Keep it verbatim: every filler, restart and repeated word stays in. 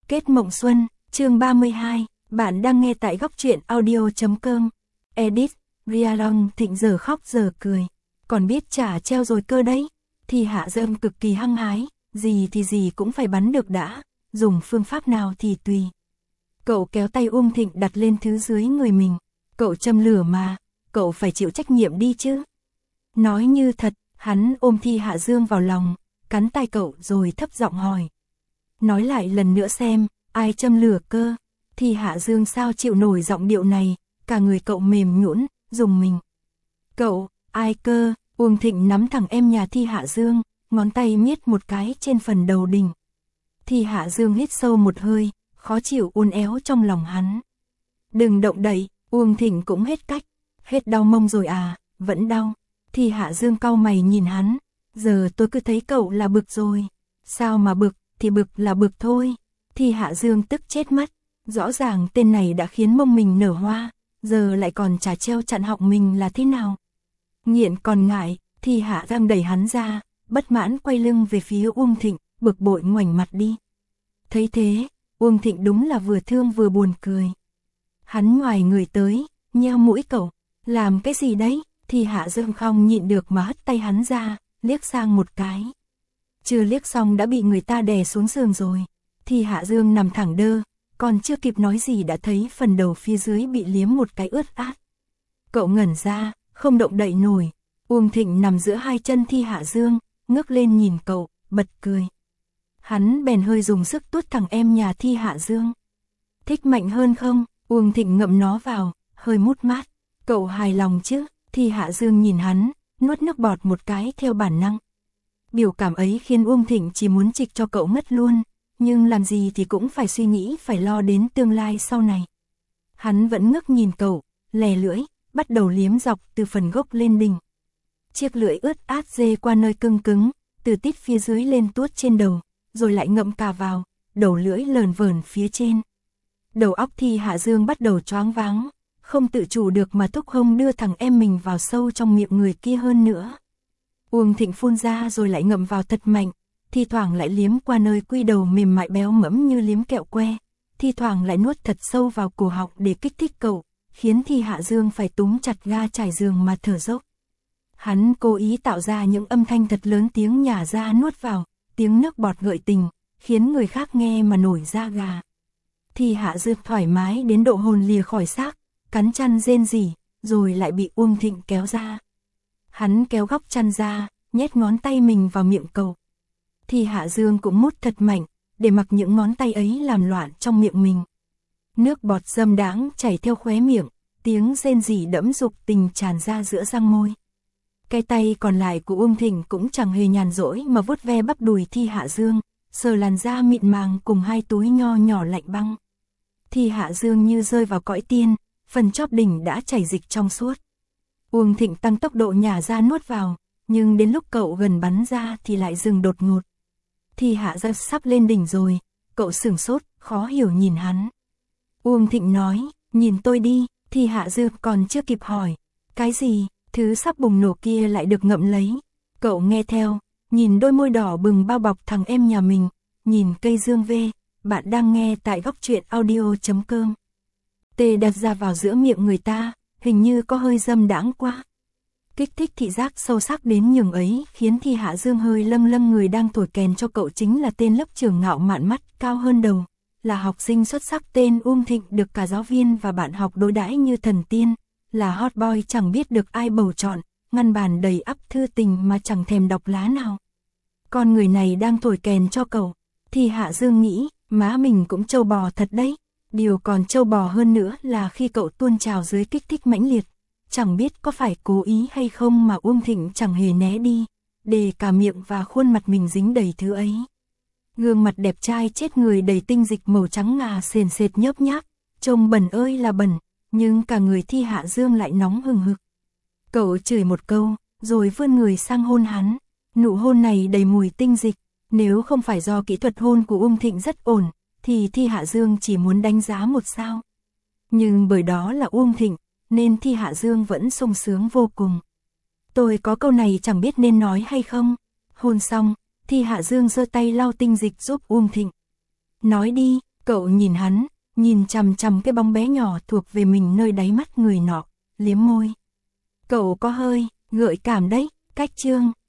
Kết mộng xuân, chương ba mươi hai, bạn đang nghe tại góc truyện audio.com. Edit, Rialong Thịnh giờ khóc giờ cười, còn biết trả treo rồi cơ đấy. Thì Hạ Dương cực kỳ hăng hái, gì thì gì cũng phải bắn được đã, dùng phương pháp nào thì tùy. Cậu kéo tay Uông Thịnh đặt lên thứ dưới người mình, cậu châm lửa mà, cậu phải chịu trách nhiệm đi chứ. Nói như thật, hắn ôm Thi Hạ Dương vào lòng, cắn tai cậu rồi thấp giọng hỏi. Nói lại lần nữa xem, ai châm lửa cơ? Thi Hạ Dương sao chịu nổi giọng điệu này, cả người cậu mềm nhũn, rùng mình. Cậu, ai cơ? Uông Thịnh nắm thẳng em nhà Thi Hạ Dương, ngón tay miết một cái trên phần đầu đỉnh. Thi Hạ Dương hít sâu một hơi, khó chịu uốn éo trong lòng hắn. Đừng động đậy, Uông Thịnh cũng hết cách. Hết đau mông rồi à, vẫn đau. Thi Hạ Dương cau mày nhìn hắn, giờ tôi cứ thấy cậu là bực rồi. Sao mà bực, thì bực là bực thôi. Thi Hạ Dương tức chết mất, rõ ràng tên này đã khiến mông mình nở hoa, giờ lại còn trả treo chặn họng mình là thế nào. Nghiện còn ngại, Thi Hạ Dương đẩy hắn ra, bất mãn quay lưng về phía Uông Thịnh, bực bội ngoảnh mặt đi. Thấy thế, Uông Thịnh đúng là vừa thương vừa buồn cười. Hắn ngoài người tới, nheo mũi cậu, làm cái gì đấy? Thi Hạ Dương không nhịn được mà hất tay hắn ra, liếc sang một cái. Chưa liếc xong đã bị người ta đè xuống giường rồi. Thi Hạ Dương nằm thẳng đơ, còn chưa kịp nói gì đã thấy phần đầu phía dưới bị liếm một cái ướt át. Cậu ngẩn ra, không động đậy nổi. Uông Thịnh nằm giữa hai chân Thi Hạ Dương, ngước lên nhìn cậu, bật cười. Hắn bèn hơi dùng sức tuốt thẳng em nhà Thi Hạ Dương. Thích mạnh hơn không? Uông Thịnh ngậm nó vào, hơi mút mát. Cậu hài lòng chứ? Thi Hạ Dương nhìn hắn, nuốt nước bọt một cái theo bản năng. Biểu cảm ấy khiến Uông Thịnh chỉ muốn trịch cho cậu ngất luôn, nhưng làm gì thì cũng phải suy nghĩ phải lo đến tương lai sau này. Hắn vẫn ngước nhìn cậu, lè lưỡi, bắt đầu liếm dọc từ phần gốc lên đỉnh. Chiếc lưỡi ướt át dê qua nơi cứng cứng, từ tít phía dưới lên tuốt trên đầu, rồi lại ngậm cả vào, đầu lưỡi lờn vờn phía trên. Đầu óc Thi Hạ Dương bắt đầu choáng váng, không tự chủ được mà thúc hông đưa thằng em mình vào sâu trong miệng người kia hơn nữa. Uông Thịnh phun ra rồi lại ngậm vào thật mạnh, thi thoảng lại liếm qua nơi quy đầu mềm mại béo mẫm như liếm kẹo que, thi thoảng lại nuốt thật sâu vào cổ họng để kích thích cậu, khiến Thi Hạ Dương phải túm chặt ga trải giường mà thở dốc. Hắn cố ý tạo ra những âm thanh thật lớn, tiếng nhả ra nuốt vào, tiếng nước bọt gợi tình, khiến người khác nghe mà nổi da gà. Thi Hạ Dương thoải mái đến độ hồn lìa khỏi xác, cắn chăn rên rỉ, rồi lại bị Uông Thịnh kéo ra. Hắn kéo góc chăn ra, nhét ngón tay mình vào miệng cậu. Thi Hạ Dương cũng mút thật mạnh, để mặc những ngón tay ấy làm loạn trong miệng mình. Nước bọt dâm đãng chảy theo khóe miệng, tiếng rên rỉ đẫm dục tình tràn ra giữa răng môi. Cái tay còn lại của Uông Thịnh cũng chẳng hề nhàn rỗi mà vuốt ve bắp đùi Thi Hạ Dương, sờ làn da mịn màng cùng hai túi nho nhỏ lạnh băng. Thi Hạ Dương như rơi vào cõi tiên, phần chóp đỉnh đã chảy dịch trong suốt. Uông Thịnh tăng tốc độ nhả ra nuốt vào, nhưng đến lúc cậu gần bắn ra thì lại dừng đột ngột. Thi Hạ Dương sắp lên đỉnh rồi, cậu sửng sốt, khó hiểu nhìn hắn. Uông Thịnh nói, nhìn tôi đi. Thi Hạ Dương còn chưa kịp hỏi, cái gì, thứ sắp bùng nổ kia lại được ngậm lấy. Cậu nghe theo, nhìn đôi môi đỏ bừng bao bọc thằng em nhà mình, nhìn cây dương vê, bạn đang nghe tại góc truyện audio.com. Tê đặt ra vào giữa miệng người ta, hình như có hơi dâm đãng quá. Kích thích thị giác sâu sắc đến nhường ấy khiến Thi Hạ Dương hơi lâng lâng. Người đang thổi kèn cho cậu chính là tên lớp trưởng ngạo mạn mắt cao hơn đầu, là học sinh xuất sắc tên Uông Thịnh, được cả giáo viên và bạn học đối đãi như thần tiên, là hot boy chẳng biết được ai bầu chọn, ngăn bàn đầy ắp thư tình mà chẳng thèm đọc lá nào. Con người này đang thổi kèn cho cậu, Thi Hạ Dương nghĩ, má mình cũng trâu bò thật đấy. Điều còn trâu bò hơn nữa là khi cậu tuôn trào dưới kích thích mãnh liệt, chẳng biết có phải cố ý hay không mà Uông Thịnh chẳng hề né đi, để cả miệng và khuôn mặt mình dính đầy thứ ấy. Gương mặt đẹp trai chết người đầy tinh dịch màu trắng ngà sền sệt nhớp nháp, trông bẩn ơi là bẩn, nhưng cả người Thi Hạ Dương lại nóng hừng hực. Cậu chửi một câu, rồi vươn người sang hôn hắn. Nụ hôn này đầy mùi tinh dịch, nếu không phải do kỹ thuật hôn của Uông Thịnh rất ổn, thì Thi Hạ Dương chỉ muốn đánh giá một sao. Nhưng bởi đó là Uông Thịnh, nên Thi Hạ Dương vẫn sung sướng vô cùng. Tôi có câu này chẳng biết nên nói hay không. Hôn xong, Thi Hạ Dương giơ tay lau tinh dịch giúp Uông Thịnh. Nói đi. Cậu nhìn hắn, nhìn chằm chằm cái bóng bé nhỏ thuộc về mình nơi đáy mắt người nọ, liếm môi. Cậu có hơi, gợi cảm đấy, cách Trương,